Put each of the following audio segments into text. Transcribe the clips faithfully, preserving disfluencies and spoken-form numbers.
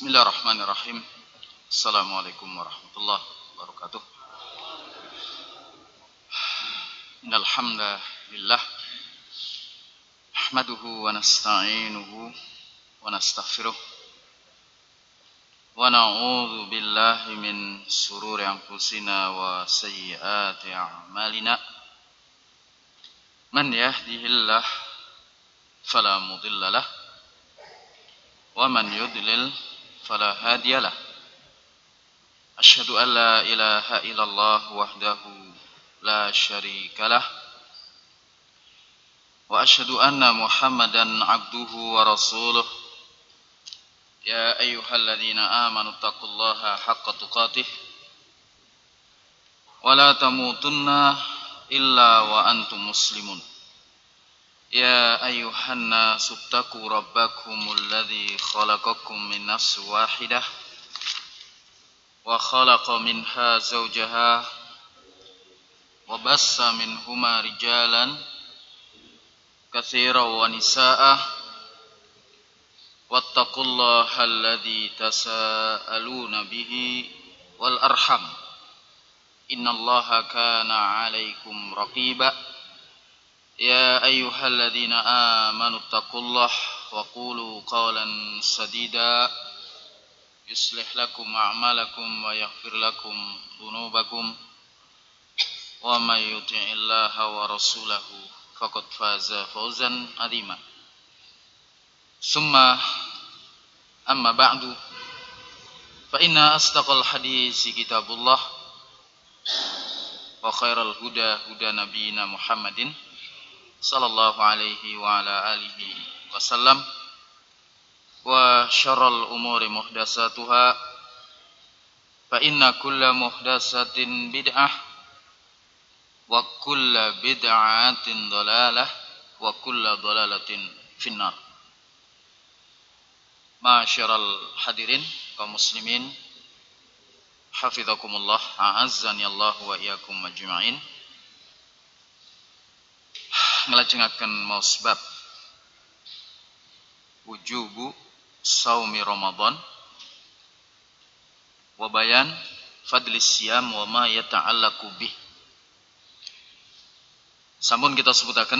Bismillahirrahmanirrahim. Assalamualaikum warahmatullahi wabarakatuh. Innal hamdalillah nahmaduhu wa nasta'inuhu wa nastaghfiruh wa na'udzu billahi min shururi anfusina wa sayyiati a'malina. Man yahdihillahu fala mudilla lahu wa man yudlil fala hadiyalah. Asyhadu an la ilaha illallah wahdahu la syarikalah wa asyhadu anna Muhammadan abduhu wa rasuluh. Ya ayyuhalladzina amanu taqullaha haqqa tuqatih wa la tamutunna illa wa antum muslimun. Ya ayyuhan nasu ttaqu rabbakumul ladzi khalaqakum min nafsin wahidah wa khalaqa minha zawjaha wa bassa minhuma rijalan katsiran wa nisaa'a wattaqullaha alladzi tasaaluna bihi wal arham innallaha kana 'alaikum raqiba. Ya ayyuhalladzina amanu taqullaha wa qulu qawlan sadida yuslih lakum a'malakum wa yaghfir lakum dhunubakum wa may yuti'illaha wa rasulahu faqad faza fawzan 'azima. Summa amma ba'du fa inna asdaqal hadisi kitabullah wa khairal huda huda nabiyyina Muhammadin sallallahu alaihi wa ala alihi wasallam wa syarrul umuri muhdatsatuha fa inna kulla muhdatsatin bid'ah wa kulla bid'atin dhalalah wa kulla dhalalatin finnar. Ma'asyiral hadirin kaum muslimin hafizakumullah, a'azzani Allah wa iyyakum ajma'in. Ngelajengaken maos bab wujubu saumi Ramadan wa bayan fadlis siyam wa ma yata'allaqu bih. Sampun kita sebutaken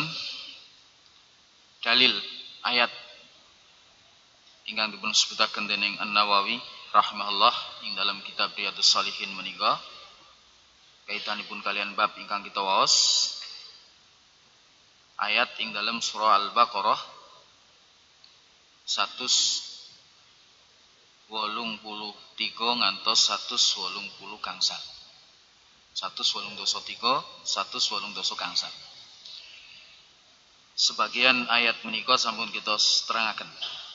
dalil ayat ingkang dipun sebutaken dening An-Nawawi rahimahullah ing dalam kitab Riyadhus Shalihin menika kaitanipun kalian bab ingkang kita waos ayat ing dalam surah Al-Baqarah satus wolung puluh tiga ngantos satus wolung puluh gangsal. Satus wolung doso tiga, satus wolung doso gangsal. Sebagian ayat menika sampun kita terangaken.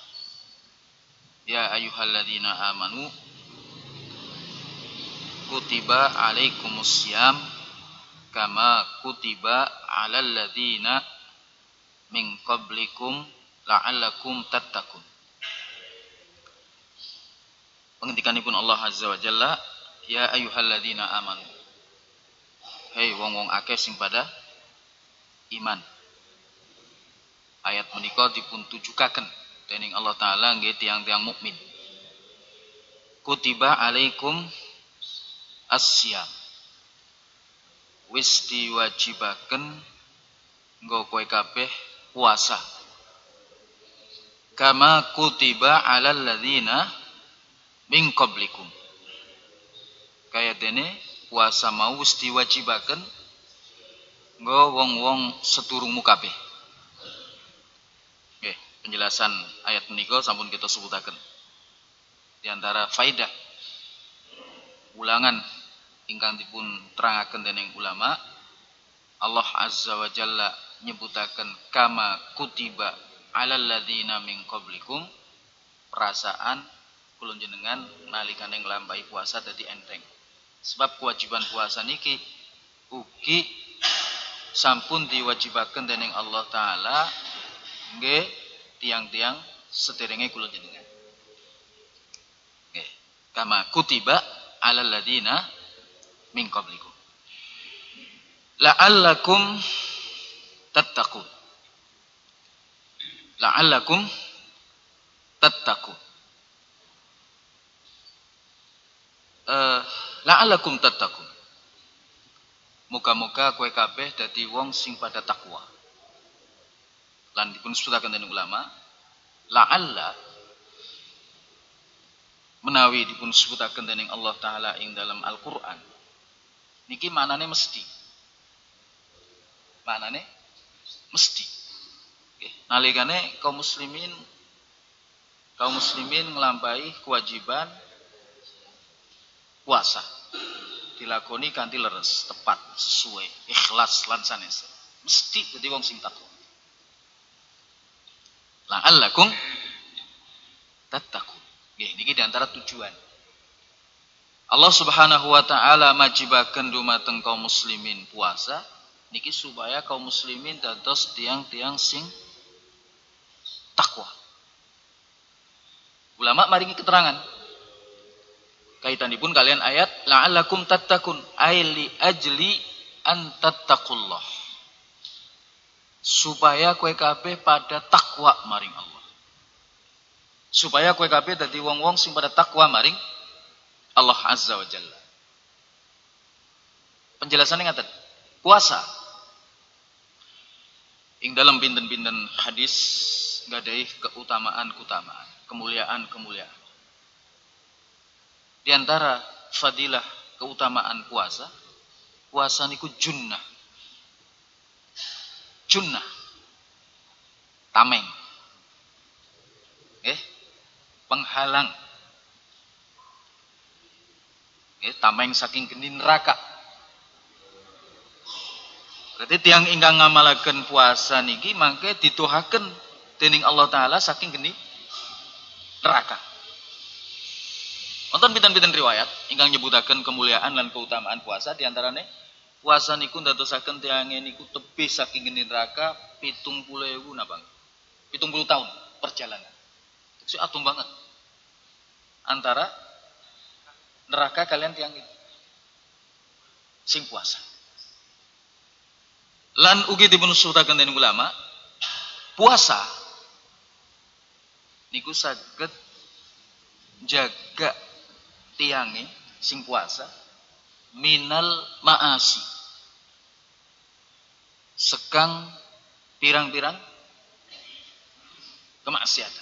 Ya ayyuhalladzina amanu kutiba alaikumussyam kama kutiba alal ladzina min qablikum la'allakum tattaqun. Pengendikanipun Allah Azza wa Jalla, ya ayyuhalladzina amanu. Hei wong-wong akeh sing pada iman. Ayat menika dipun tujukaken dening Allah taala nggih tiyang-tiyang mukmin. Kutiba alaikum as-syiyam. Wis diwajibaken nggo kowe kabeh puasa. Kama kutiba alal ladzina min qablikum. Kaya dene puasa mau wis diwajibaken nggo wong-wong sedurungmu kabeh. Nggih, penjelasan ayat menika sampun kita sebutaken. Di antara faidah ulangan ingkang dipun terangaken dening ulama, Allah Azza wa Jalla nyebutaken kama kutiba alal ladzina min qablikum, perasaan kula jenengan nalikane nglampahi puasa dadi enteng. Sebab kewajiban puasa niki ugi sampun diwajibaken dening Allah taala nggih tiang-tiang sederenge kula jenengan. Nggih, kama kutiba alal ladzina min qablikum la'allakum tattaqun. La'allakum tattaqun. uh, la'allakum tattaqun. Muga-muga kowe kabeh dadi wong sing pada takwa. Lan dipun sebutaken dening ulama, la'alla menawi dipun sebutaken dening Allah taala ing dalam Al-Qur'an. Niki maknane mesti. Maknane mesti. Nggih, nalikane kaum muslimin kaum muslimin nglampahi kewajiban puasa. Dilakoni kanthi leres, tepat, sesuai, ikhlas lan sanes. Mesti dadi wong sing takwa. La'allakum tattaqun. Nggih, niki di antara tujuan. Allah Subhanahu wa taala majibaken dumateng kaum muslimin puasa niki supaya kaum muslimin dados tiang-tiang sing takwa. Ulama maringi keterangan kaitanipun kalian ayat la'allakum tattaqun ay li ajli an tattaqullah. Supaya kowe kabeh pada takwa maring Allah. Supaya kowe kabeh dadi wong-wong sing pada takwa maring Allah Azza wa Jalla. Penjelasannya ngaten. Puasa ing dalam pinten-pinten hadis gadai keutamaan-keutamaan, kemuliaan-kemuliaan. Di antara fadilah keutamaan puasa, puasa niku junnah. Junnah. Tameng. Eh, penghalang. Eh, tameng saking geni neraka. Berarti tiang ingkang ngamalaken puasa niki mangke dituhaken dening Allah taala saking geni neraka. Wonten pinten-pinten riwayat ingkang nyebutaken kemuliaan lan keutamaan puasa, di antarane puasa niku ndadosaken tiange niku tebih saking geni neraka pitung puluh ewu napa? pitung puluh tahun perjalanan. Itu atung banget. Antara neraka kalian tiang itu sing puasa. Lan ugi dipun sebutaken dening ulama, puasa niku saged jaga tiange sing puasa minal maasi, sekang pirang-pirang kemaksiatan.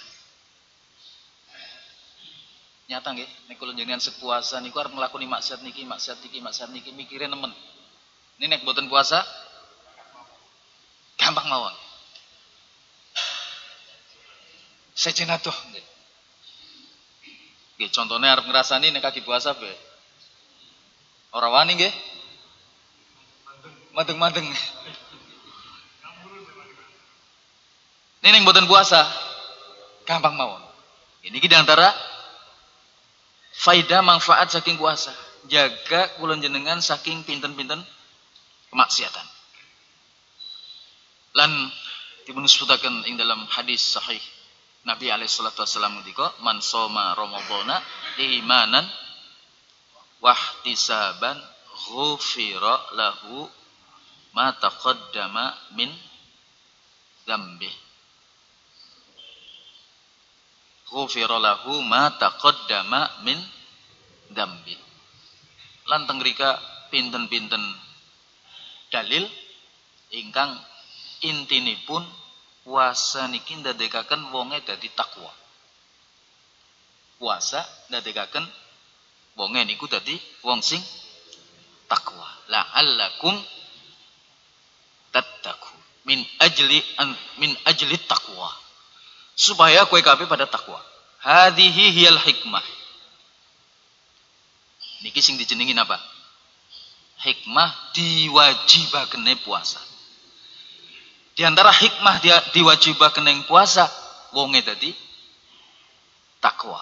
Nyata nggih, nek kula jenengan sepuasa niku arep nglakoni maksiat niki, maksiat niki, maksiat niki mikire nemen. Ini nek boten puasa gampang mawon. Sejenatuh nggih. Nggih, contone arep ngrasani nek kaki puasa be. Ora wani nggih. Madeng-madeng. Ini nek boten puasa gampang mawon. Ini ki diantara faedah manfaat saking puasa. Jaga kula jenengan saking pinten-pinten kemaksiatan. Lan dipun sebutaken ing dalam hadis sahih Nabi alaihi salatu wasallam ngendika man shoma ramadhana imanan wahtisaban ghufira lahu ma taqaddama min dzambi. Ghufira lahu ma taqaddama min dzambi. Lan teng mrika pinten-pinten dalil ingkang intinipun puasa niki ndadekaken wonge dadi takwa. Puasa ndadekaken wonge niku dadi wong sing takwa. La'allakum tattaqu min ajli an, min ajli takwa. Supaya kowe kabeh pada takwa. Hadhihi hiyal hikmah. Niki sing dijenengi napa? Hikmah diwajibakene puasa. Di antara hikmah dia diwajibaken ing puasa wonge dadi takwa.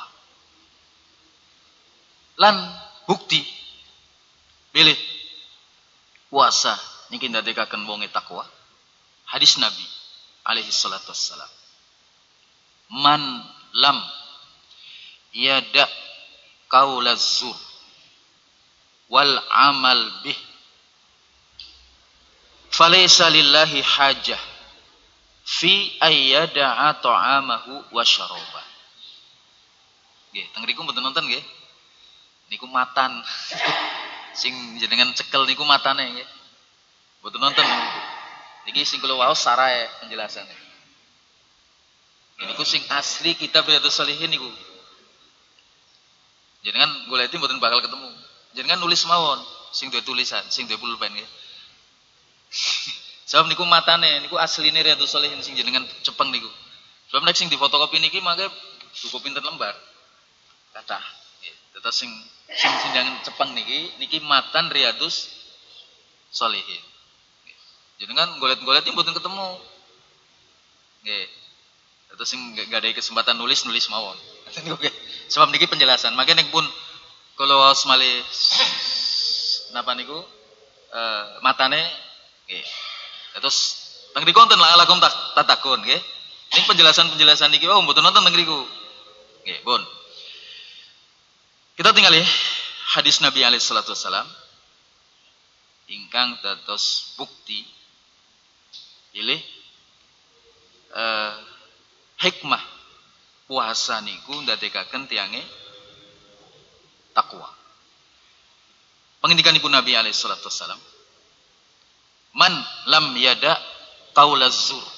Lan bukti pilih puasa niki ndadekaken wonge takwa. Hadis Nabi alaihi salatu wassalam. Man lam yada qaulaz zur wal amal bih falaysa lillahi hajah fi ayyada'a ta'amahu wa syaraba. Nggih, teng mriku mboten nonton nggih. niku matan. Sing jenengan cekel niku matane nggih. Mboten nonton niku. Niki sing kula waos sarae penjelasane. Niku sing asli kitab Riyadhus Shalihin niku. Jenengan goleki mboten bakal ketemu. Jenengan nulis mawon sing duwe tulisan, sing duwe pulpen nggih. Sebab niku matane niku asline Riyadhus Shalihin sing jenengan cepeng niku. Sebab nek sing difotokopi niki mangke buku pinten lembar. Kathah. Terus sing sing jenengan cepeng niki niki matan Riyadhus Shalihin. Jenengan golet-goleti mboten ketemu. Nggih. Terus sing gak ada kesempatan nulis nulis mawon. Oke. Sebab niki penjelasan. Makanya nek pun kalau waos malih napa niku eh matane nggih. Terus teng riku wonten la alakum tatakun nggih. Ning penjelasan-penjelasan niki wae mboten nonton teng riku. Nggih, pun. Kita tinggali hadis Nabi alaihi salatu wasalam ingkang dados bukti pilih eh hikmah puasa niku ndadekaken tiange takwa. Pengendikanipun Nabi alaihi salatu wasalam, "Man lam yada qaulaz zur."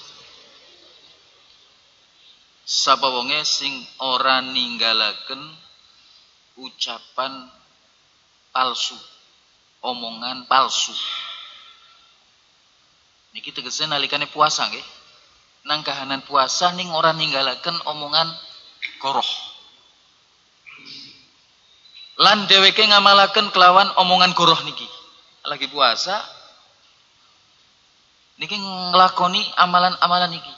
Sapa wonge sing ora ninggalaken ucapan palsu, omongan palsu. Niki tegese nalikane puasa nggih. Nang kahanan puasa ning ora ninggalaken omongan goroh. Lan dheweke ngamalaken kelawan omongan goroh niki. Lagi puasa niki nglakoni amalan-amalan niki.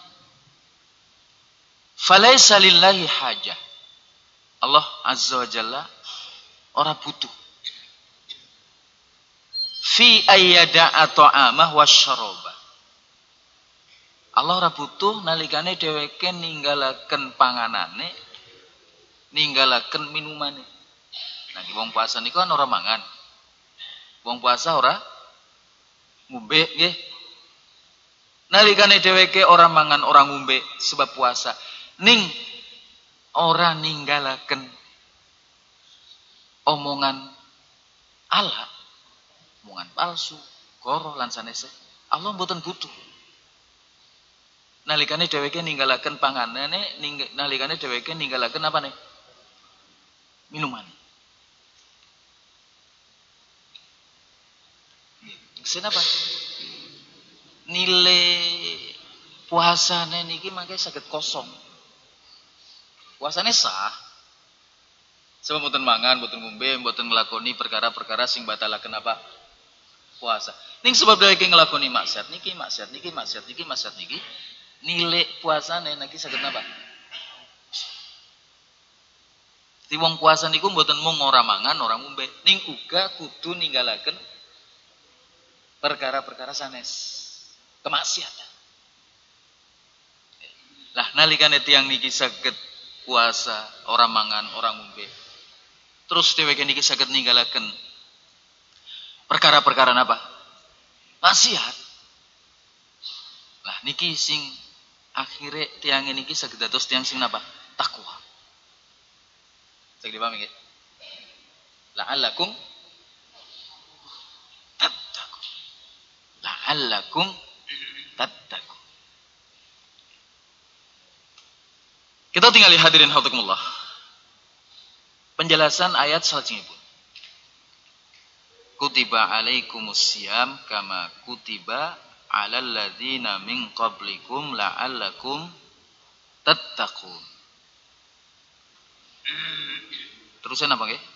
Falaisa lillahi hajah. Allah Azza wa Jalla ora butuh fi ayyada'a ta'amah wasyaraba. Allah ora butuh nalikane dheweke ninggalaken panganane, ninggalaken minumane. Nah, wong puasa niku kan ora mangan. Wong puasa ora ngombe nggih. Nalikane dheweke ora mangan, ora ngombe sebab puasa, ning ora ninggalaken omongan ala, omongan palsu, goroh lan sanese. Allah mboten butuh. Nalikane dheweke ninggalaken panganane, ning, nalikane dheweke ninggalaken apa nih? Minuman. Kenapa? Nilai puasane niki mangke saged kosong. Puasane sah. Sebab mboten mangan, mboten ngombe, mboten nglakoni perkara-perkara sing batalaken apa? Puasa. Ning sebab dheweke nglakoni maksiat niki, maksiat niki, maksiat niki, maksiat niki, nilai puasane niki saged napa? Di wong puasa niku mboten mung ora mangan, ora ngombe, ning uga kudu ninggalaken perkara-perkara sanes. Kemaksiatan. Lah nalikane tiyang niki saged puasa, orang mangan, orang ngombe. Terus dheweke niki saged ninggalaken perkara-perkara napa? Maksiat. Lah niki sing akhire tiyang niki saged dados tiyang sing napa? Takwa. Saged dipahami nggih? La'allakum tattaqun. La'allakum tattaqun. Kita tinggal hadirin hafizakumullah. Penjelasan ayat salajengipun. Kutiba alaikumus syiyam kama kutiba alal ladzina min qablikum la'allakum tattaqun. Terusan apa nggih?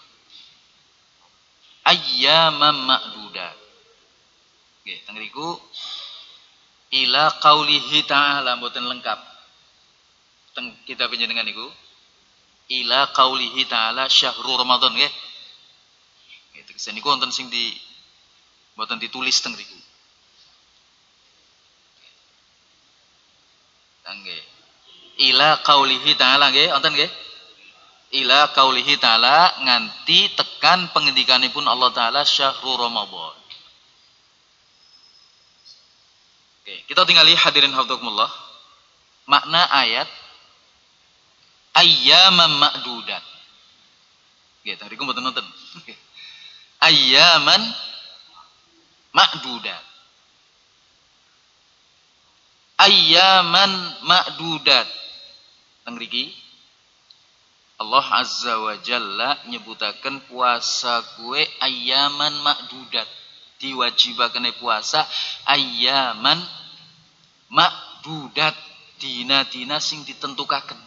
Ayyaman ma'dudat. Nggih, teng riku ila qaulihi ta'ala mboten lengkap. Teng kitab panjenengan niku ila qaulihi ta'ala syahrul ramadan nggih. Gitu kesen niku wonten sing di mboten ditulis teng riku. Nggih. Ila qaulihi ta'ala nggih wonten nggih. Ila qaulihi ta'ala nganti tekan pengendikanipun Allah taala syahrul ramadan. Oke, kita tingali hadirin hafizakumullah. Makna ayat ayyaman ma'dudat. Nggih, tadi ku mboten nonton. ayyaman ma'dudat. Ayyaman ma'dudat. Nang mriki Allah Azza wa Jalla nyebutaken puasa kue ayyaman ma'dudat. Diwajibakane puasa ayyaman ma'dudat, dina-dina sing ditentukaken.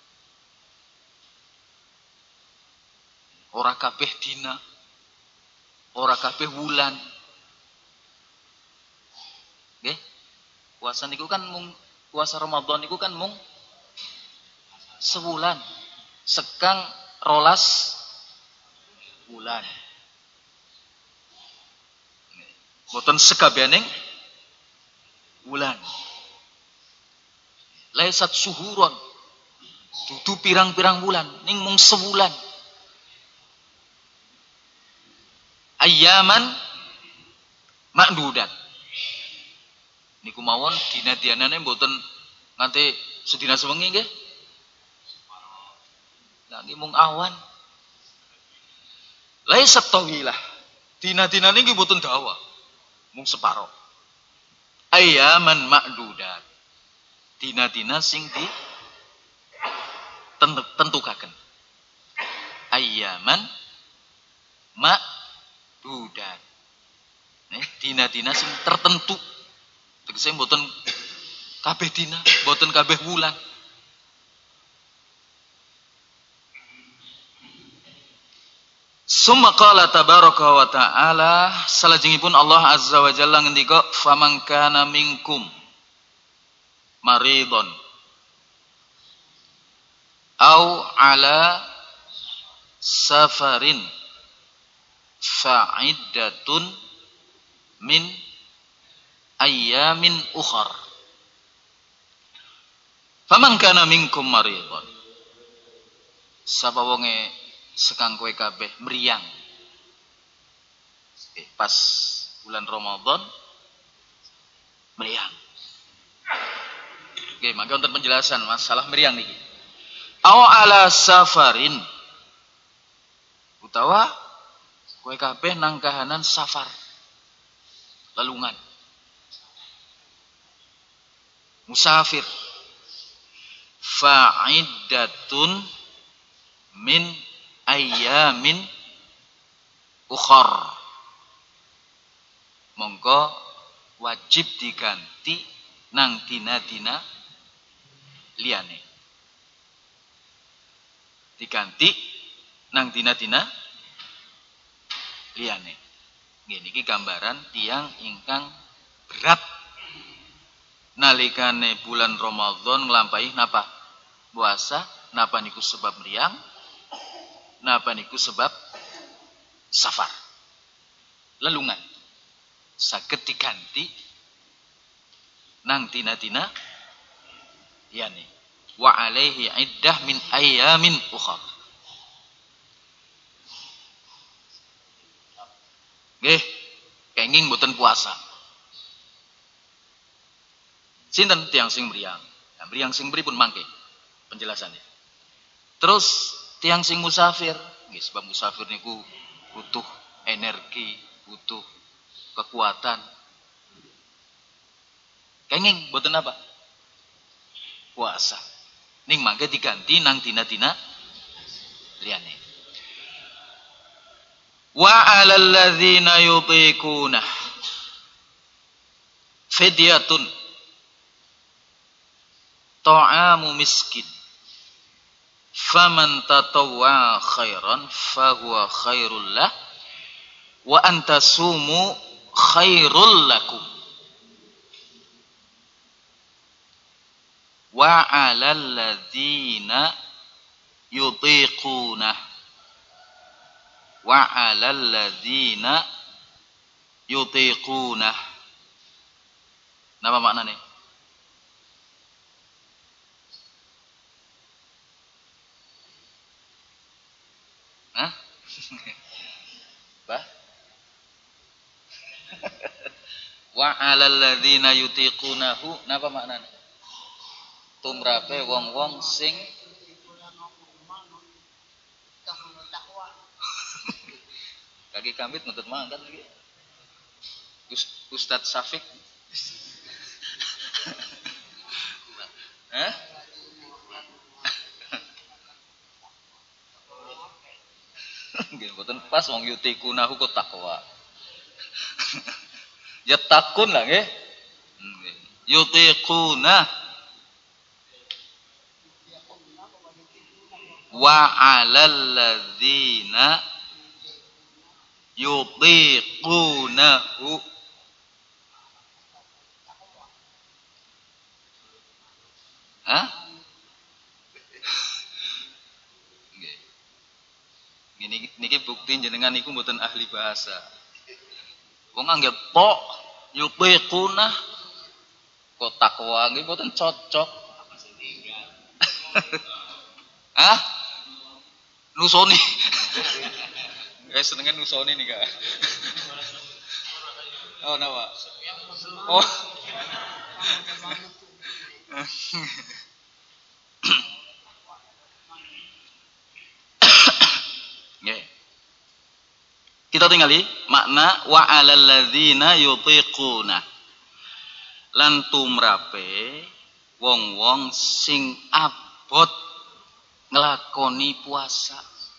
Ora kabeh dina, ora kabeh wulan. Nggih. Puasa niku kan mung puasa Ramadan niku kan mung sewulan. Sekang rolas bulan. Boten sekabening wulan. Laisat suhuron. Dudu pirang-pirang bulan, ning mung sewulan. Ayyaman ma'dudat. Niku mawon dina-dinane mboten nganti sedina sewengi nggih. Lah niki mung awan. Laisat tawilah. Dina-dinane nggih mboten dawa. Mung separo. Ayyaman ma'dudat. Dina-dina sing di tentukaken. Ayyaman ma'dudat. Nih, dina-dina sing tertentu. Tegese mboten kabeh dina, mboten kabeh wulan. Summa qala tabaraka wa ta'ala, salajengipun Allah Azza wa Jalla ngendika, faman kana minkum maridon au ala safarin fa'iddatun min ayyamin ukhar. Faman kana minkum maridon. Sapa wonge sekang kowe kabeh mriyang. Eh, pas bulan Ramadan mriyang. Oke, maka untuk penjelasan masalah mriyang niki. Aw ala safarin. Utawa kowe kabeh nang kahanan safar. Lelungan. Musafir. Fa'iddatun min ayyamin ukhar. Monggo wajib diganti nang dina-dina liyane. Diganti nang dina-dina liyane. Nggih niki gambaran tiyang ingkang berat nalikane bulan Ramadan nglampahi napa? Puasa, napa niku sebab mriyang? Napa niku sebab safar. Lelungan. Saged diganti nang dina-dina yani wa alaihi iddah min ayyamin ukhar. Nggih, kenging mboten puasa. Sinten tiyang sing mriyang? Nah, mriyang sing pripun mangke penjelasannya. Terus tiyang sing musafir, nggih sebab musafir niku butuh energi, butuh kekuatan. Kenging mboten apa? Puasa. Ning mangke diganti nang dina-dina liyane. Wa 'alal ladzina yutiquna fidyatun ta'amu miskin. Faman tatawwa khairan fahuwa khairul lah wa antasumu khairul lakum. Wa 'alal ladzina yutiquna wa 'alal ladzina yutiquna. Napa maknane? Hah? Bah? Wa 'alal ladzina yutiqunahu napa maknane? Tumrape wong-wong sing Kaki kambit ngentut mangkat lagi. Ustadz Syafiq. Hah? Nggih mboten pas wong yutikuna hukum takwa. Ya takun lah nggih. Yutiquna wa 'alal ladzina yutiqunahu Hah? Nggih. Niki niki bukti jenengan niku mboten ahli bahasa. Wong anggere tok yutiquna kok takwa nggih mboten cocok. Hah? Nusoni. Eh senengan nusoni nih Kak. Oh, napa? Oh. Nggih. Kita tingali makna wa 'alal ladzina yutiquna. Lan tumrape wong-wong sing abot nglakoni puasa.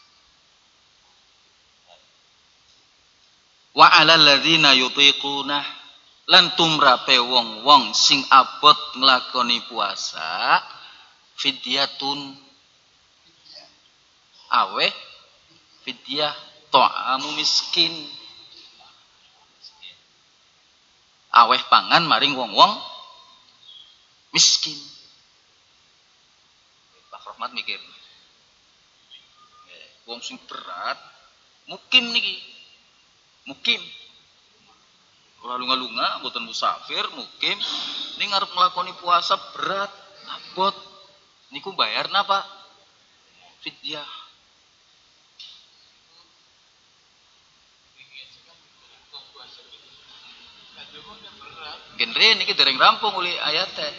Wa 'alal ladzina yutiquna lan tumrape wong-wong sing abot nglakoni puasa fidyatun awe fidyah ta'amu miskin aweh pangan maring wong-wong miskin. Pak Rahmat mikir wong sing berat mukim niki mukim lunga-lunga mboten musafir mukim ning ngarep nglakoni puasa berat abot niku bayar napa fidyah. Genre niki dereng rampung uli ayate.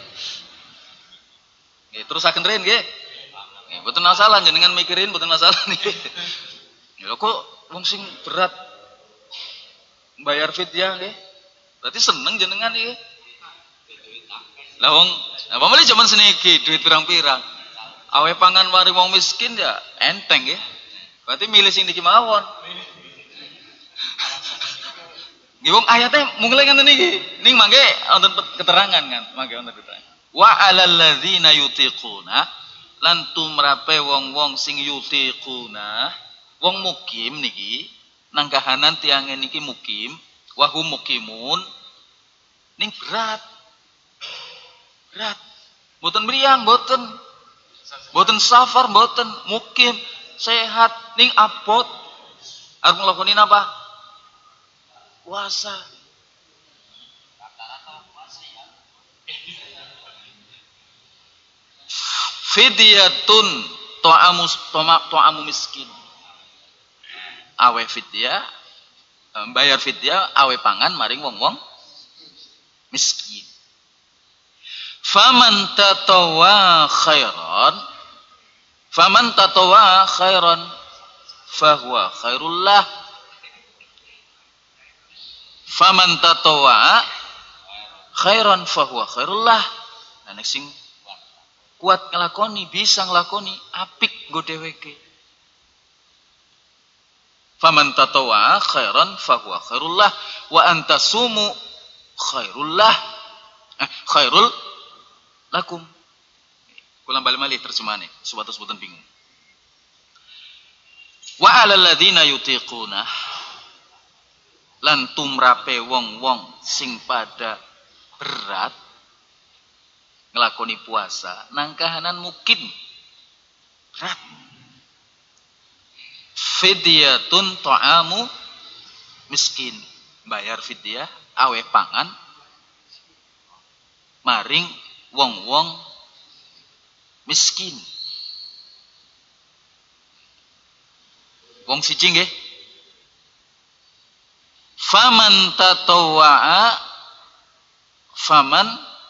Nggih terusaken ren nggih. Nggih mboten masalah jenengan mikirin mboten masalah niki. Ya kok wong sing berat bayar fidyah nggih. Berarti seneng jenengan iki. Lah wong apa meli jaman seniki duit pirang-pirang. Awe pangan mari wong miskin ya enteng nggih. Berarti milih sing niki mawon. Nggih wong ayate mulai ngoten niki. Ning mangke wonten keterangan kan, mangke wonten keterangan. Wa 'alal ladzina yutiquna lan tumrape wong-wong sing yutiquna, wong mukim niki nang kahanan tiyang niki mukim, wa hum mukimun ning berat. Berat. Mboten mriyang, mboten. Mboten safar, mboten mukim, sehat ning abot. Arep nglakoni napa? Puasa. Fidyatun ta'amu ta'amu miskin. Awe fidyah bayar fidyah awe pangan maring wong-wong miskin. Faman tatawwa khairan faman tatawwa khairan fahuwa khairul lah. Faman tatawwa khairan fahuwa khairul lah. Nah nek sing kuat nglakoni bisa nglakoni apik nggo dheweke. Faman tatawwa khairan fahuwa khairul lah wa antasumu khairul lah. Eh, khairul lakum. Kula bali malih terjemahane supados boten bingung. Wa 'alal ladzina yutiquna lan tumrape wong-wong sing pada berat nglakoni puasa nang kahanan mukim berat. Fidyatun ta'amu miskin, bayar fidyah awe pangan maring wong-wong miskin. Wong siji nggih. Faman tatawwa'a faman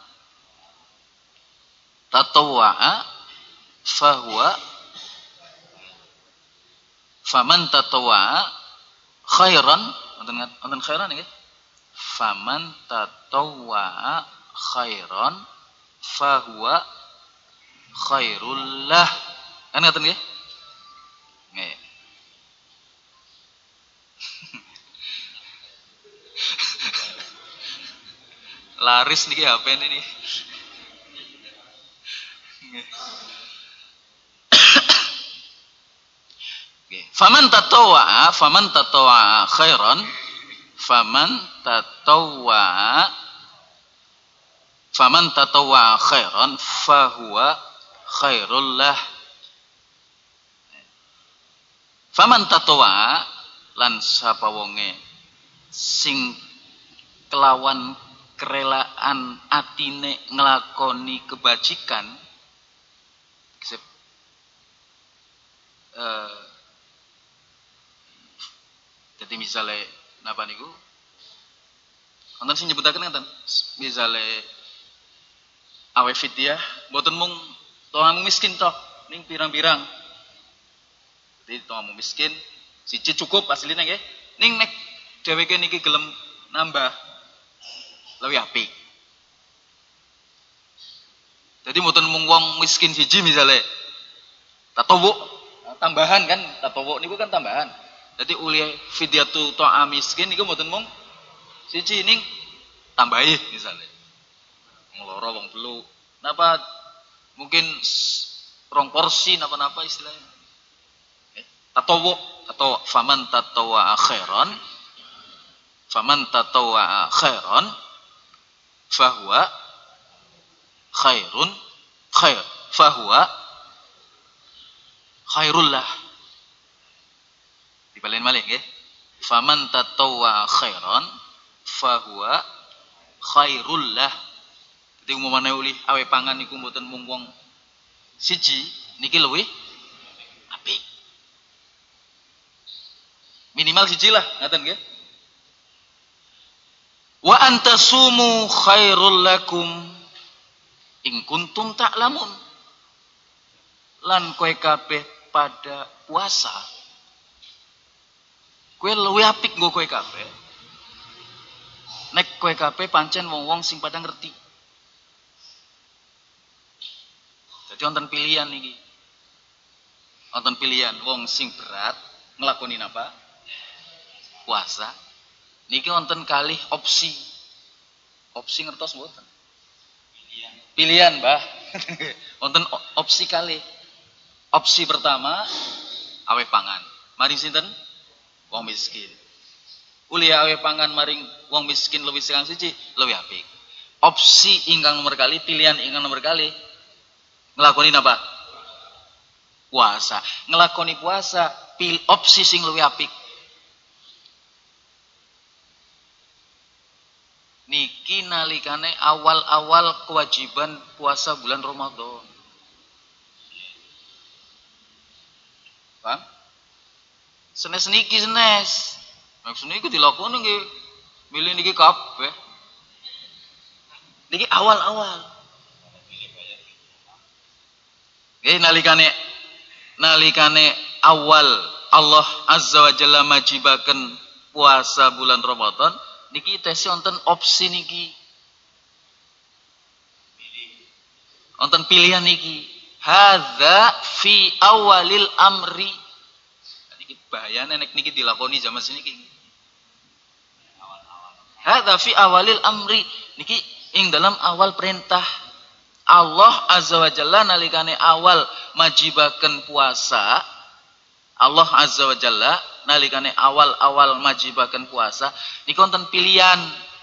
tatawwa'a fahuwa faman tatawwa'a khairan, wonten wonten khairan nggih. Faman tatawwa khairan fahuwa khairul lah. Kan ngoten nggih? Nggih. Laris niki H P ini nih. Faman tatawwa, faman tatawwa khairan, faman tatawwa, faman tatawwa khairan, fahuwa khairul lah. Faman tatawwa lan sapa wonge sing kelawan kerelaan atine nglakoni kebajikan, eh, jadi misalnya napa niku wonten sing nyebutaken ngeten misale awe fidyah mboten mung toamu miskin tok ning pirang-pirang, jadi toamu miskin siji cukup asline nggih ning nek dheweke niki gelem nambah luwih apik. Jadi mboten mung wong miskin siji misale tatowo tambahan kan, tatowo niku kan tambahan. Jadi uli fidyatu ta'am miskin niku mboten mung siji ning tambahi misalnya. Wong loro wong telu. Napa mungkin rong porsi napa-napa istilahnya. Eh, tatowo atau faman tatawwa khairan faman tatawwa khairan fahuwa khairun khair fahuwa khairul lah. Dibalen malih nggih. Faman tatawwa khairan fahuwa khairul lah. Dadi umumane uli awe pangan niku mboten mung wong siji niki luwih apik. Minimal siji lah ngaten nggih. Wa antasumu khairul lakum in kuntum ta'lamun. Lan kowe kabeh pada puasa. Kowe luwih apik nggo kowe kabeh. Nek kowe kabeh pancen wong-wong sing pada ngerti. Jadi wonten pilihan niki. Wonten pilihan wong sing berat nglakoni napa? Puasa. Niki wonten kalih opsi. Opsi ngertos mboten? Pilihan. Pilihan, Mbah. Wonten opsi kalih. Opsi pertama awe pangan. Maring sinten? Wong miskin. Uli awe pangan maring wong miskin luwih sekang siji, luwih apik. Opsi ingkang nomor kali, pilihan ingkang nomor kali nglakoni napa? Puasa. Nglakoni puasa, pil opsi sing luwih apik. Niki nalikane awal-awal kewajiban puasa bulan Ramadan. Paham? Senes niki senes. Maksud niku dilakoni nggih milih niki kabeh. Niki awal-awal. Nggih nalikane nalikane awal Allah Azza wa Jalla majibaken puasa bulan Ramadan. Niki tesih wonten opsi niki. Wonten pilihan niki. Hadza fi awalil amri. Niki bahayane nek niki dilakoni zaman seniki. Hadza fi awalil amri. Niki ing dalam awal perintah Allah Azza wa Jalla nalikane awal majibaken puasa. Allah Azza wa Jalla nalikane awal-awal majibaken puasa niki wonten pilihan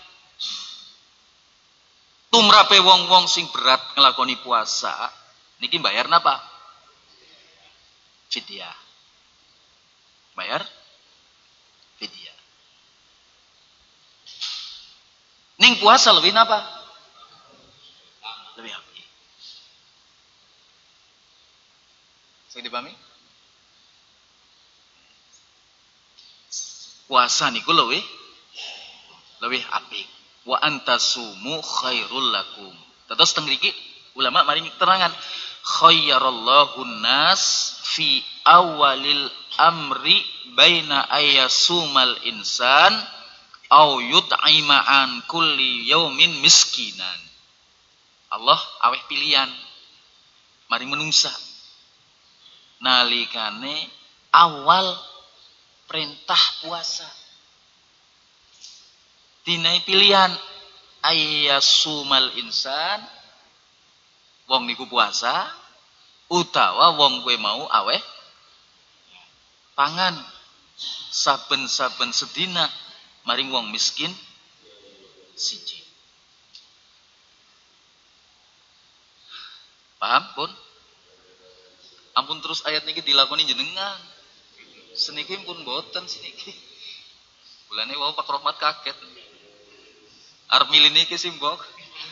tumrape wong-wong sing berat nglakoni puasa niki bayar napa? Fidyah. Bayar fidyah. Ning puasa lebih napa? Lebih apik. Sing dipahami? Puasa niku luwih luwih apik. Wa antasumu khairul lakum. Terus teng mriki ulama mari terangan khayyarallahu nas fi awalil amri baina ayyasumal insan au yut'ima an kulli yaumin miskinan. Allah aweh pilihan mari menungsa nalikane awal perintah puasa. Dinai pilihan ayyasumal insan wong niku puasa utawa wong kowe mau aweh pangan saben-saben sedina maring wong miskin siji. Paham pun? Ampun terus ayat niki dilakoni jenengan. Seniki pun boten seniki. Bulane wau Pak Rahmat kaget. Arep milih niki simbok.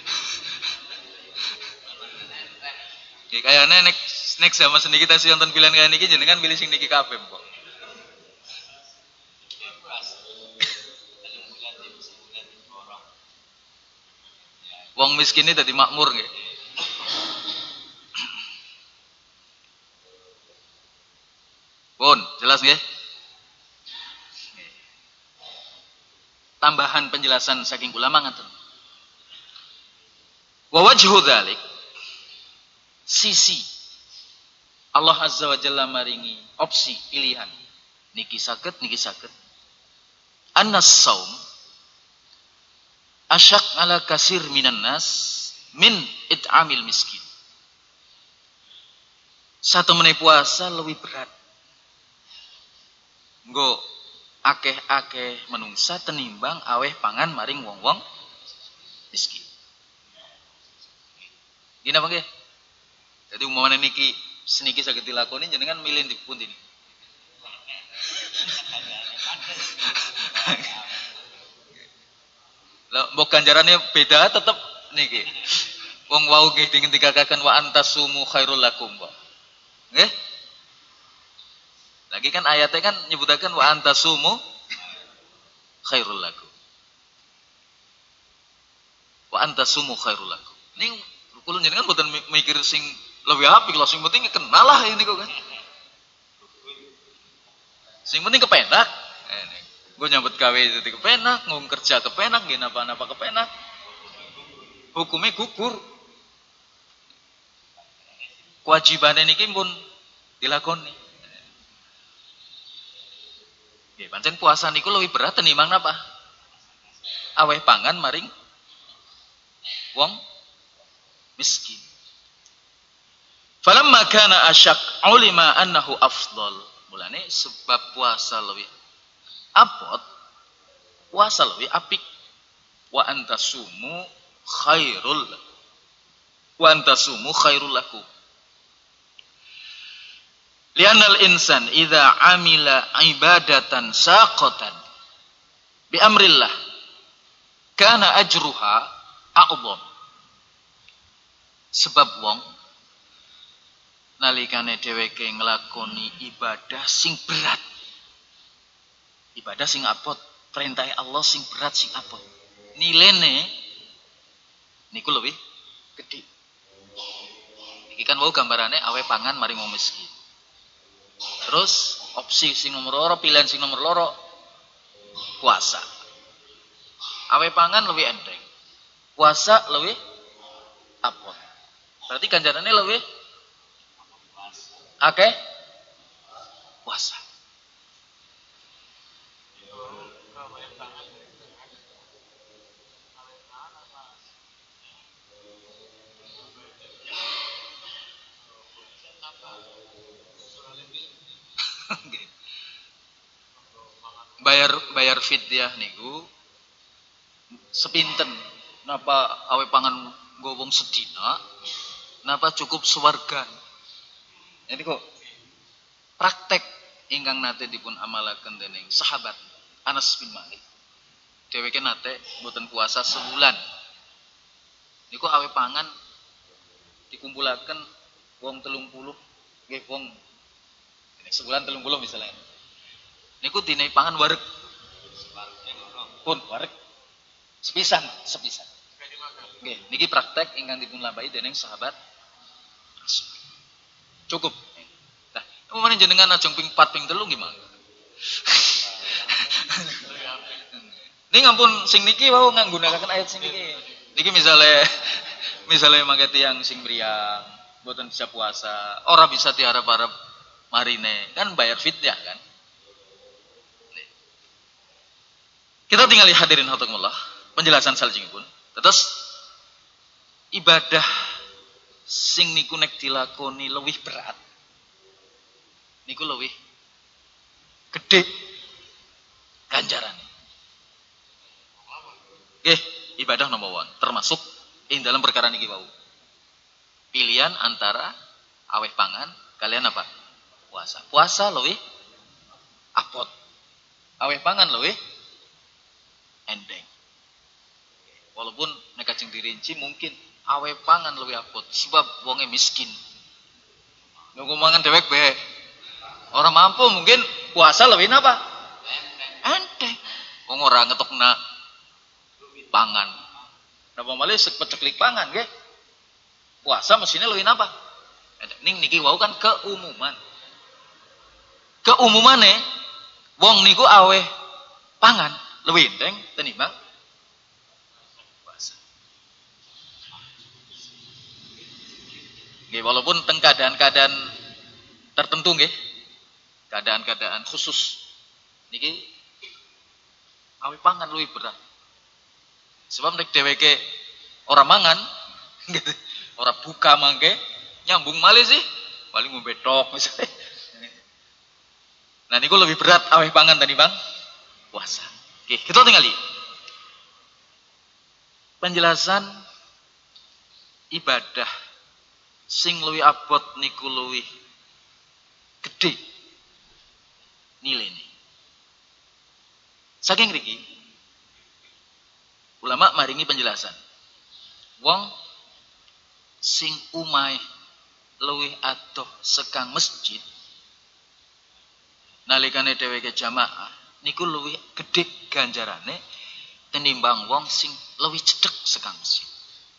Ya kayane nek nek zaman seniki ta wonten pilihan kaya niki jenengan pilih sing niki kabeh kok. Wong miskin ini dadi makmur nggih. Pun, jelas nggih? Tambahan penjelasan saking ulama ngaten. Wa wajhu dzalik sisi Allah Azza wa Jalla maringi opsi pilihan. Niki saged, niki saged. Annas saum asyak ala kasir minan nas min it'amil miskin. Satu menit puasa lebih berat. Nggo akeh-akeh menungsa tenimbang aweh pangan maring wong-wong miskin. Gini apa nggih? Jadi umpamane niki seniki saged dilakoni jenengan milih ndi pundi niki? Lah mbok ganjarane beda tetep niki. Wong wau nggih dikatakan wa antasumu khairul lakum, kok. Nggih? Lagi kan ayatnya kan nyebutaken wa antasumu khairul lakum. Wa antasumu khairul lakum. Ning kula jenengan mboten mikir sing lebih apik lho, sing penting kenal lah ini kok kan. Sing penting kepenak. Eh, gue nyambut gawe itu kepenak, ngomong kerja kepenak, gini apa-apa kepenak. Hukumnya gugur. Kewajibannya niki pun dilakoni. Ya, pancen puasa niku lebih berat tenimbang napa? Aweh pangan maring wong miskin. Falamma kana asyak ulima annahu afdal. Mulane sebab puasa lebih apot, puasa lebih apik. Wa antasumu khairul wa antasumu khairul lakum. Lianal insan idza amila ibadatan saqatan bi amrillah kana ajruha a'dham. Sebab wong nalikane dheweke nglakoni ibadah sing berat. Ibadah sing apot, perintah Allah sing berat sing apot. Nilene niku luwih gedhe. Iki kan wau gambarane awe pangan maring wong miskin. Terus opsi sing nomor loro, pilihan sing nomor loro puasa. Awe pangan lebih enteng. Puasa lebih apot. Berarti ganjarannya lebih akeh puasa. bayar bayar fidyah niku sepinten napa awe pangan gowong sedina napa cukup swarga. Jadi kok praktek ingkang nate dipun amalaken dening sahabat Anas bin Malik. Dheweke nate mboten puasa sebulan. Niku awe pangan dikumpulaken wong telung puluh nggih wong sebulan telung puluh misalnya. Niku dinai pangan wareg. Pun wareg. Sepisan, sepisan. Nggih, niki praktek ingkang dipun lampahi dening sahabat Rasul. Cukup. Nah, Umane jenengan ajeng ping empat ping telu gimana? Ini ngampun sing niki wau nggunakaken ayat sing niki. Niki misale misale mangke tiyang sing mriyang mboten bisa puasa, ora bisa diharap-harap marine, kan bayar fidyah kan. Kita tinggal hadirin hadrakumullah, penjelasan salajengipun. Terus ibadah sing niku nek dilakoni luwih berat. Niku luwih gede ganjaran. Nggih, ibadah nomor one, termasuk ing dalam perkara niki wau. Pilihan antara aweh pangan kalian apa? Puasa. Puasa luwih apot. Aweh pangan luwih endeng. Walaupun nek kajeng dirinci mungkin aweh pangan luwih apot sebab wonge miskin. Nunggu mangan dewek bae. Orang mampu mungkin puasa luwih napa? Endeng. Wong ora ngetokna pangan. Napa malih sepeceklik pangan nggih. Puasa mestinya luwih napa? Ning niki wau kan keumuman. Keumumane wong niku aweh pangan luwih enteng tinimbang puasa. Nggih, walaupun teng keadaan-keadaan tertentu nggih. Keadaan-keadaan khusus niki aweh pangan luwih berat. Sebab nek dheweke ora mangan, ora buka mangke, nyambung malih sih, paling ngombe tok misalnya. Nah niku lebih berat aweh pangan tadi Bang, puasa. Oke, kita tinggali. Penjelasan ibadah sing luwih abot niku luwih gede nilainya. Saking ngriki ulama maringi penjelasan. Wong sing umai luwih adoh sekang masjid nalikane dheweke jamaah niku luwih gedhe ganjarane tinimbang wong sing luwih cedhek sekang masjid.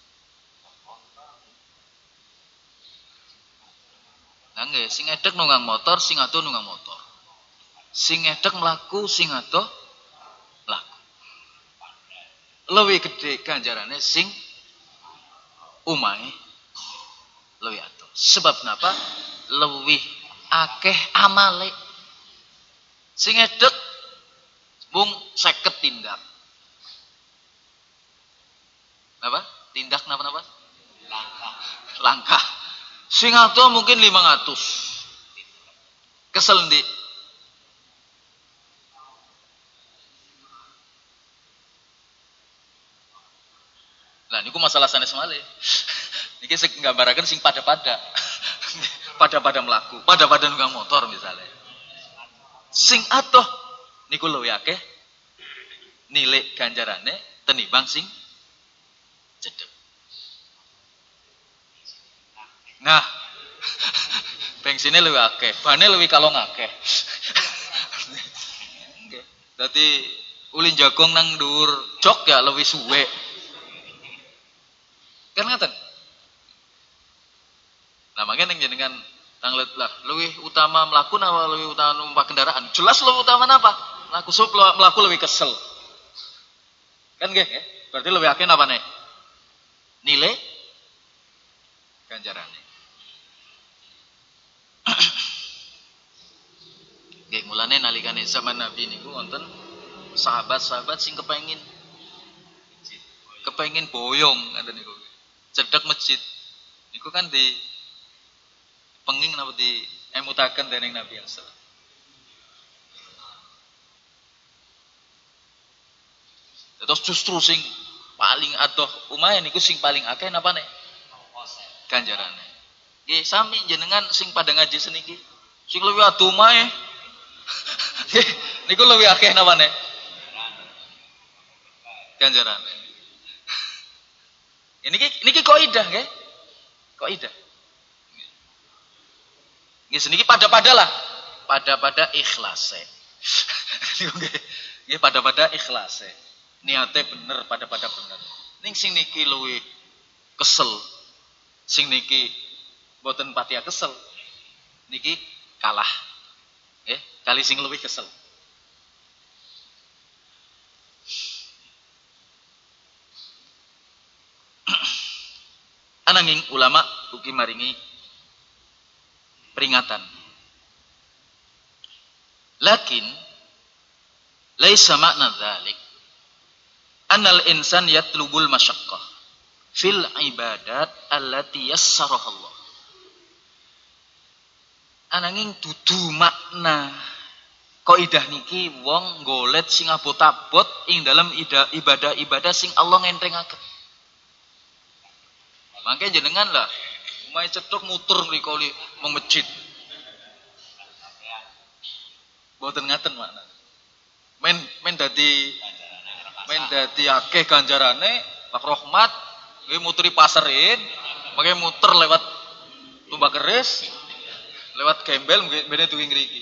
Nah nggih, sing edek nunggang motor, sing adoh nunggang motor. Sing edek mlaku, sing adoh mlaku. Luwih gede ganjarane sing umahe luwih adoh. Sebab napa? Luwih akeh amale. Sing edek mung seket tindak. Napa? Tindak napa-napa? Langkah. Langkah. Sing adoh mungkin lima ratus. Kesel ndik? Lah niku masalah sanes malih. Niki sing nggambaraken sing pada-pada. Pada-pada mlaku, pada-pada nunggang motor misalnya. Sing atoh niku luwih akeh nilai ganjarane tenimbang sing cedhek. Nah, bensinnya luwih akeh, bane luwih kalong akeh. Nggih. Dadi ulin jagung nang dhuwur jok ya luwih suwe. Kan ngaten. Nah, makanya ning jenengan tanglet lah, luwih utama mlaku napa luwih utama numpak kendaraan? Jelas luwih utama napa? Mlaku sup mlaku luwih kesel. Kan nggih, nggih. Berarti luwih akeh napa nih? Nilai ganjarane. Nggih, mulane nalikane zaman Nabi niku wonten sahabat-sahabat sing kepengin kepengin boyong ngoten niku. Cedhek masjid. Niku kan di penging napa di emutaken dening Nabi sallallahu alaihi wasallam. Terus justru sing paling adoh umahe niku sing paling akeh napa nek? Ganjarane. Nggih, sami jenengan sing pada ngaji seniki, sing luwih adoh umahe. Nggih, niku luwih akeh napa nek? Ganjarane. Niki niki kaidah nggih. Kaidah. Nggih seniki pada-pada lah, pada-pada ikhlase. Nggih pada-pada ikhlase. Niate bener pada-pada bener. Ning sing niki luwih kesel. Sing niki mboten patia kesel. Niki kalah. Eh, kali sing luwih kesel. Ananging ulama ugi maringi peringatan. Lakin laisa makna dzalik annal insan yatlubul masyaqqah fil ibadat allati yassaraha Allah. Ananging dudu makna kaidah niki wong golet sing abot-abot ing dalam ibadah-ibadah sing Allah ngentrengaken. Mangke jenengan lah umay cetuk muter mriko li mung masjid. Mboten ngaten makna. Men men dadi men dadi akeh ganjarane Pak Rahmat nggih muteri paserin, mangke muter lewat Tumbak Keris, lewat Gembel mungkin bene dugi ngriki.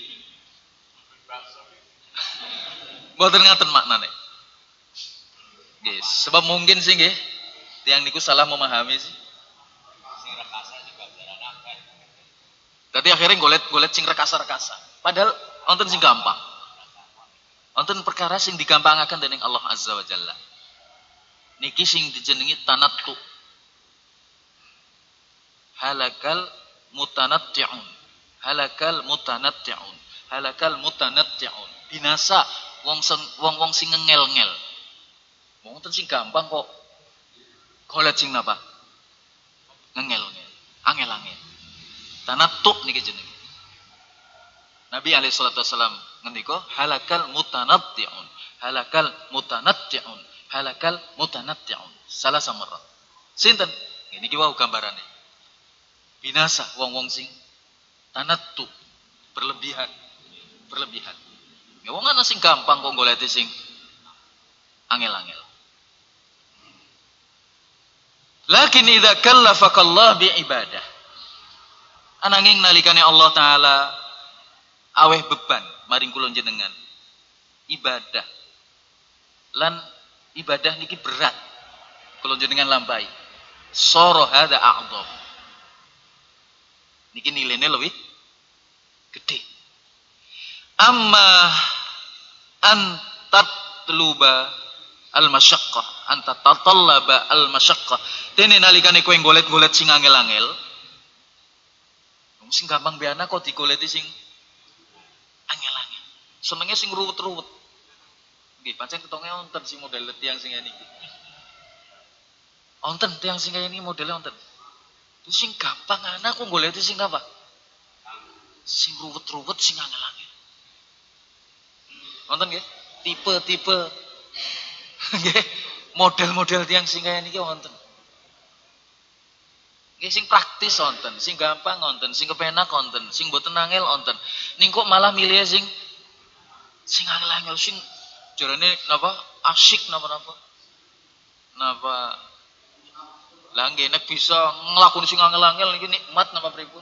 Mboten ngaten maknane. Nggih, sebab mungkin sih nggih tiyang niku salah memahami sih. Sing rekasa juga jaran akeh. Dadi akhirnya golet-golet sing rekasa-rekasa. Padahal wonten sing gampang. Wonten perkara sing digampangaken dening Allah Azza wa Jalla. Niki sing dijenengi tanattu. Halakal mutanatti'un. Halakal mutanatti'un. Halakal mutanatti'un. Binasa wong wong-wong sing ngel-ngel. Wonten sing gampang kok. Golet sing napa? Ngel-ngel. Angel-angel. Tanattu niki jenenge. Nabi alaihi salatu wasallam ngendika halakal mutanatti'un. Halakal mutanatti'un. Halakal mutanatti'un. Salah samarra. Sinten? Niki wau gambarane. Binasa wong-wong sing tanattu, berlebihan. Berlebihan. Ya wong ana sing gampang kok goleti sing angel-angel. Lakin idza kallafakallah bi ibadah. Ananging nalikane Allah taala aweh beban maring kula jenengan ibadah. Lan ibadah niki berat. Kula jenengan lampahi. Sara hadza a'dham. Niki nilainya lebih gede. Amma antatluba al-masyaqqah, anta tatallaba al-masyaqqah. Dene nalikane kowe golet-golet sing angel-angel. Wong sing gampang biana kok digoleti sing angel-angel. Senenge sing ruwet-ruwet. Nggih, pancen ketonge wonten sing model tiyang sing ngene iki. Wonten tiyang sing ngene iki modele wonten. Itu sing gampang ana kok goleti sing apa? Sing ruwet-ruwet sing angel-angel. Wonten nggih? Tipe-tipe nggih, model-model tiyang sing kaya niki wonten. Nggih sing praktis wonten, sing gampang wonten, sing kepenak wonten, sing mboten angel wonten. Ning kok malah milih sing sing angel-angel sing jarane napa? Asyik napa-napa. Napa? Lah nggih nek bisa nglakoni sing angel-angel niki nikmat napa pripun?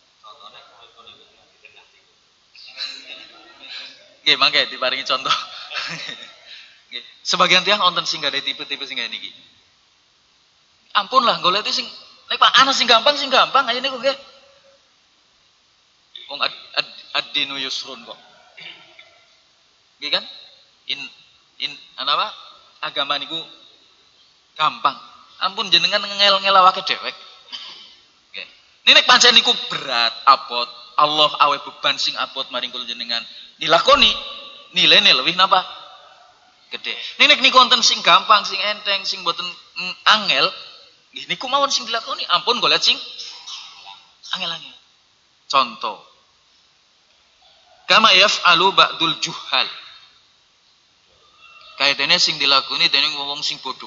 Nggih, mangke diparingi contoh. Nggih. Sebagian tiyang wonten sing gade tipe-tipe sing ngene iki. Ampun lah, goleti sing nek Pak ana sing gampang sing gampang aja niku nggih. Wong ad-dinu yusrun kok. Nggih kan? In in apa? Agama niku gampang. Ampun jenengan ngel-ngel awake dhewek. Nggih. Nek pancen niku berat, abot, Allah awe beban sing abot maring kula jenengan dilakoni nilainya lebih napa? Gede. Nek niku wonten sing gampang, sing enteng, sing mboten angel, nggih niku mawon sing dilakoni. Ampun golek sing angel-angel. Contoh. Kama yaf'alu ba'dul juhal. Kaitane sing dilakoni dening wong sing bodoh.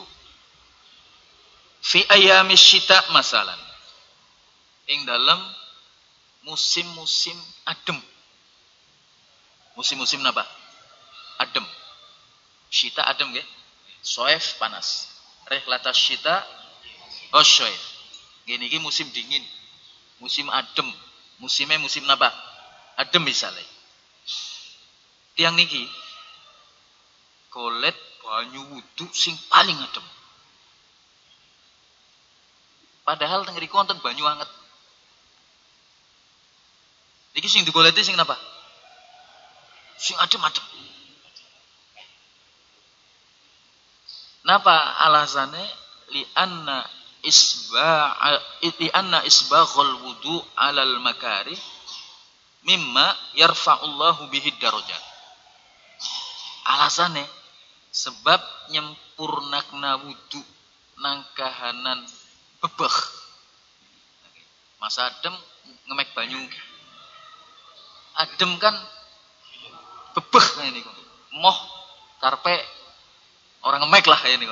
Fi ayamis syita masalan. Ing dalam musim-musim adem. Musim-musim napa? Adem. Syita adem nggih. Soef panas. Rehlatas syita osyoef. Gini iki musim dingin. Musim adem. Musimnya musim napa? Adem misalnya. Tiang niki golet banyu wudu sing paling adem. Padahal teng mriku wonten banyu anget. Iki Niki sing digoleti sing napa? Sing adem-adem. Napa alasannya? Li anna isba' li anna isbaghul wudu 'alal makarih mimma yarfa'ullahu bihi darajat. Alasannya sebab nyempurnakna wudu nang kahanan bebeh. Masa adem ngemek banyu. Adem kan bebeh kayak niku. Moh karpe orang ngemek lah kayak niku.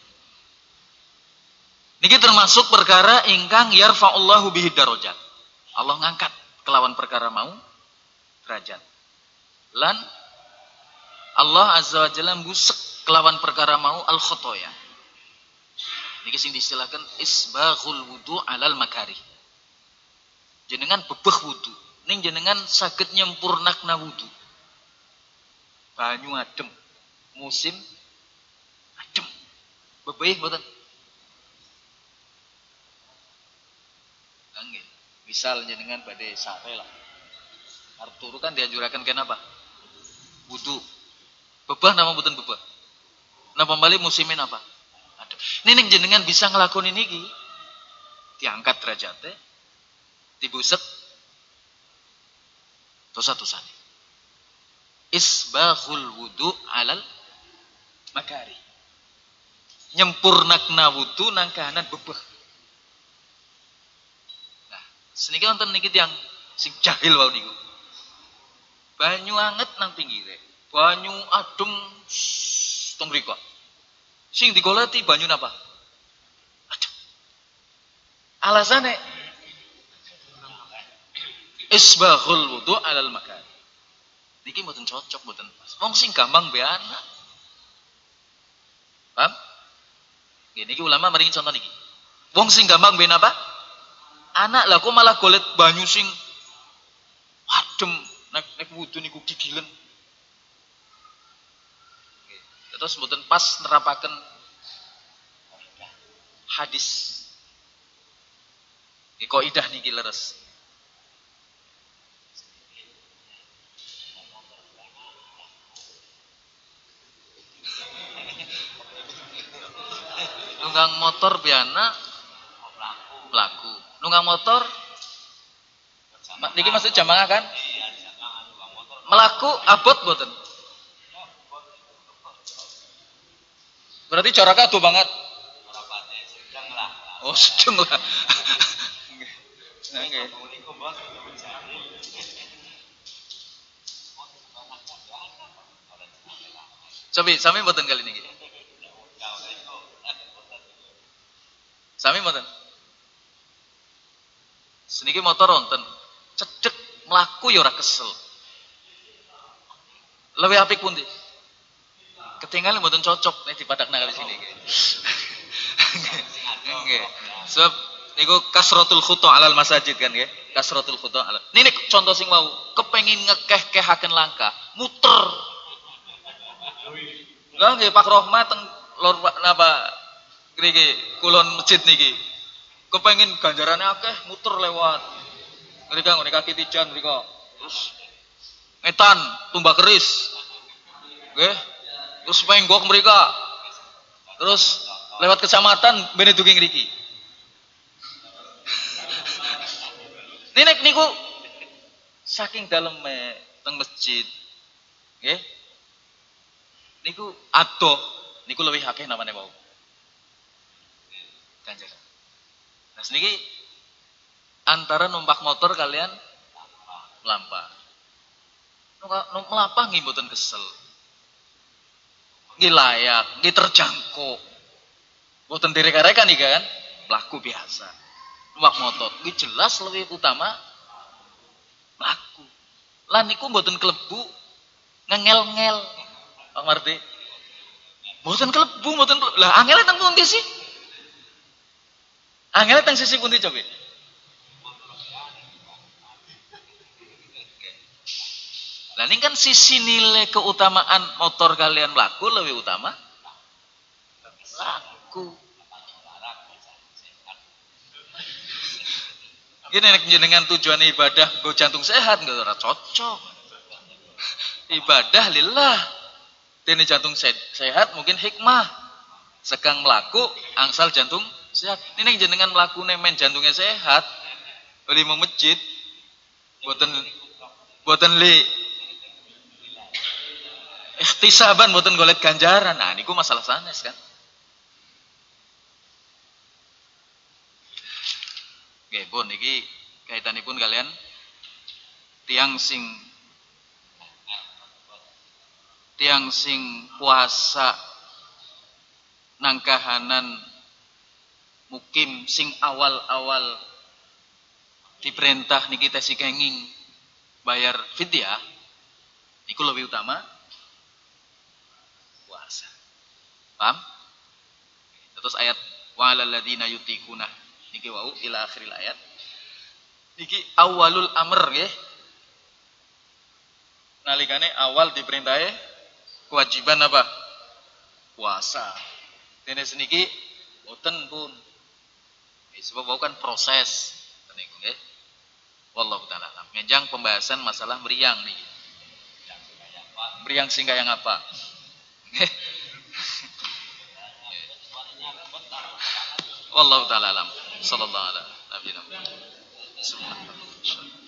Niki termasuk perkara ingkang yarfa'ullahu bihi darajat. Allah ngangkat kelawan perkara mau derajat. Lan Allah azza wa jalla mbusek kelawan perkara mau al khotoya. Niki sing diistilahkan isbaghul wudu alal makarih. Jenengan bebeh wudu, ning jenengan saged nyempurnakna wudu. Banyu adem, musim adem. Bebeh mboten? Nggih. Misal jenengan badhe sare lah. Arep turu kan dianjuraken kenapa? Wudu. Bebah nama mboten bebah? Napa balik musimin apa? Adem. Ning jenengan bisa nglakoni niki. Diangkat derajate, dibusek dosa-dosane. Isbaghul wudu alal makari. Nyempurnakna wudu nang kahanan bebeh. Nah, seniki wonten niki tiyang sing jahil wae niku. Banyu anget nang pinggire. Banyu adem teng mriko. Sing digoleti banyu napa? Adem. Alasane isbaghul wudu alal makan. Niki mboten cocok mboten pas. Wong sing gampang be anak. Paham? Nggih niki ulama maringi contoh niki. Wong sing gampang be napa? Anak lah kok malah golet banyu sing adem nek nek wudu niku gigilen. Terus mboten pas nerapaken hadis. Niki kaidah niki leres. Nunggang motor biana mlaku. Nunggang motor niki maksud jamaah kan? Melaku abot mboten? Berarti coraknya aduh banget. Oh, sedeng lah. Nggih. Cobi, sami mboten kali niki. Sami mboten. Seniki motor wonten. Cedek mlaku ya ora kesel. Lebih apik pundi? Ketinggalan mboten cocok nek dipadakna kali sini nggih. Nggih. Sebab niku kasratul khuta alal masajid kan nggih. Kasratul khuta alal. Nini contoh sing mau kepengin ngekeh-kehaken langkah, muter. Lah nggih Pak Rohmat teng lor napa ngriki kulon masjid niki. Kepengin ganjarane akeh muter lewat. Ngrika ngene kaki tijan mriko. Terus ngetan tumbak keris. Nggih. Terus penggok mereka. Terus lewat kecamatan bene dugi ngriki. Ninek niku saking daleme teng masjid. Nggih. Niku adoh, niku luwih akeh namane wau. Ganjaran. Nah seniki antara numpak motor kalian melampah. Numpak melampah nggih mboten kesel. Nggih layak, nggih terjangkau. Mboten direka-reka nih kan? Mlaku biasa. Numpak motor, nggih jelas lebih utama mlaku. Lah niku mboten klebu ngengel-ngel. Pak Marti. Mboten klebu, mboten klebu. Lah angele teng pundi sih? Angele teng sisi pundi coba? Lah ini kan sisi nilai keutamaan motor kalian melaku lebih utama laku. Ini nek jenengan tujuan ibadah go jantung sehat enggak ora cocok. Ibadah lillah. Dene jantung sehat mungkin hikmah. Sekang melaku angsal jantung sehat. Ini nek jenengan mlakune men jantungnya sehat. Beli mau masjid. Boten boten li ikhtisaban boten golek ganjaran. Nah niku masalah sanes kan. Nggih, pun iki kaitanipun kalian tiang sing tiang sing puasa nang kahanan mukim sing awal-awal diperintah niki tesi kenging bayar fidyah niku lebih utama puasa. Paham? Terus ayat wa alal ladina yutikuna niki wau ila akhiril ayat. Niki awalul amr nggih. Nalikane awal diperintahe kewajiban apa? Puasa. Dene seniki boten pun. Sebab wau kan proses niku nggih. Wallahu taala alam. Menjang pembahasan masalah meriang niki. Meriang sing kaya ngapa? Wallahu taala alam. Sallallahu alaihi wasallam.